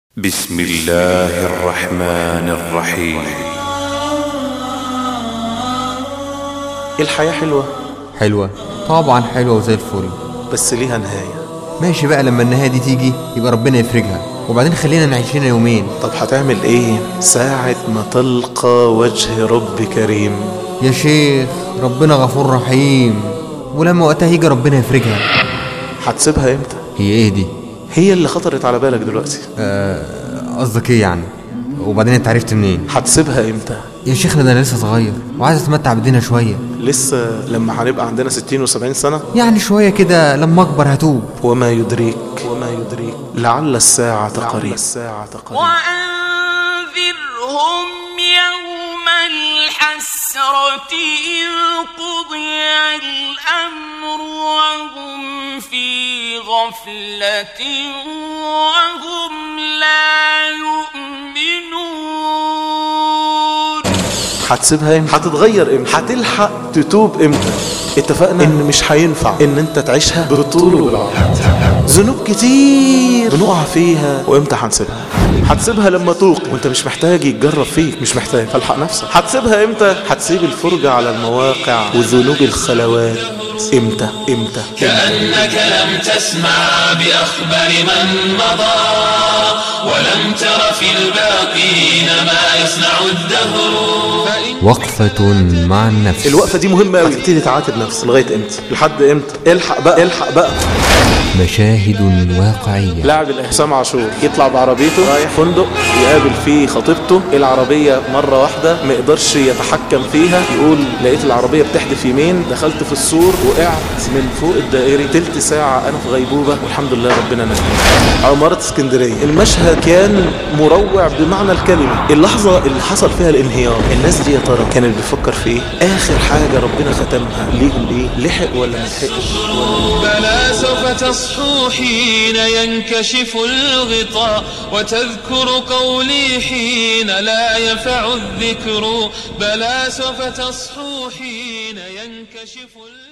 بسم الله الرحمن الرحيم. الحياة حلوة حلوة طبعا، حلوة وزي الفل، بس ليها نهاية. ماشي بقى، لما النهاية دي تيجي يبقى ربنا يفرجها، وبعدين خلينا نعيش لنا يومين. طب هتعمل ايه ساعة ما تلقى وجه رب كريم؟ يا شيخ ربنا غفور رحيم، ولما وقتها يجي ربنا يفرجها. هتسيبها امتى؟ هي ايه دي؟ هي اللي خطرت على بالك دلوقتي. قصدك ايه يعني؟ وبعدين انت عرفت منين؟ هتسيبها امتى؟ يا شيخ انا لسه صغير وعايز اتمتع بدينا شوية. لسه لما هنبقى عندنا 60 و70 سنة؟ يعني شوية كده، لما اكبر هتوب. وما يدريك لعل الساعة قريب. وأنذرهم يوم الحسرة إذ قضي الأمر وهم في غفلة وهم لا يؤمنون. هتسيبها امتى؟ هتتغير امتى؟ هتلحق تتوب امتى؟ اتفقنا ان مش هينفع ان انت تعيشها بالطول وبالعرض. ذنوب كتير بنقع فيها، وامتى هنسيبها؟ هتسيبها لما توق وانت مش محتاج يتجرب فيك، مش محتاج، فالحق نفسك. هتسيبها امتى؟ هتسيب الفرجة على المواقع وذنوب الخلوات امتى؟ كأنك لم تسمع بأخبار من مضى، ولم تر في الباقين ما يصنع الدهر. وقفة مع النفس. الوقفة دي مهمة قوي. هتبتدي تعاتب نفسك لغاية امتى؟ لحد امتى؟ الحق بقى. مشاهد واقعية. لاعب حسام عاشور يطلع بعربيته رايح فندق يقابل فيه خطيبته، العربية مرة واحدة ما يقدرش يتحكم فيها، يقول لقيت العربية بتحدف يمين، دخلت في السور وقعت من فوق الدائري، تلت ساعة انا في غيبوبة والحمد لله ربنا نجاني. عمارة اسكندرية، المشهد كان مروع بمعنى الكلمة. اللحظة اللي حصل فيها الانهيار، الناس دي يا ترى كانت بتفكر في ايه؟ اخر حاجة ربنا ختمها ليهم ايه؟ لحق ولا ما لحقش؟ بلى سوف تصحو حين ينكشف الغطاء، وتذكر قولي حين لا ينفع الذكر. بلى سوف تصحو حين ينكشف الغطاء.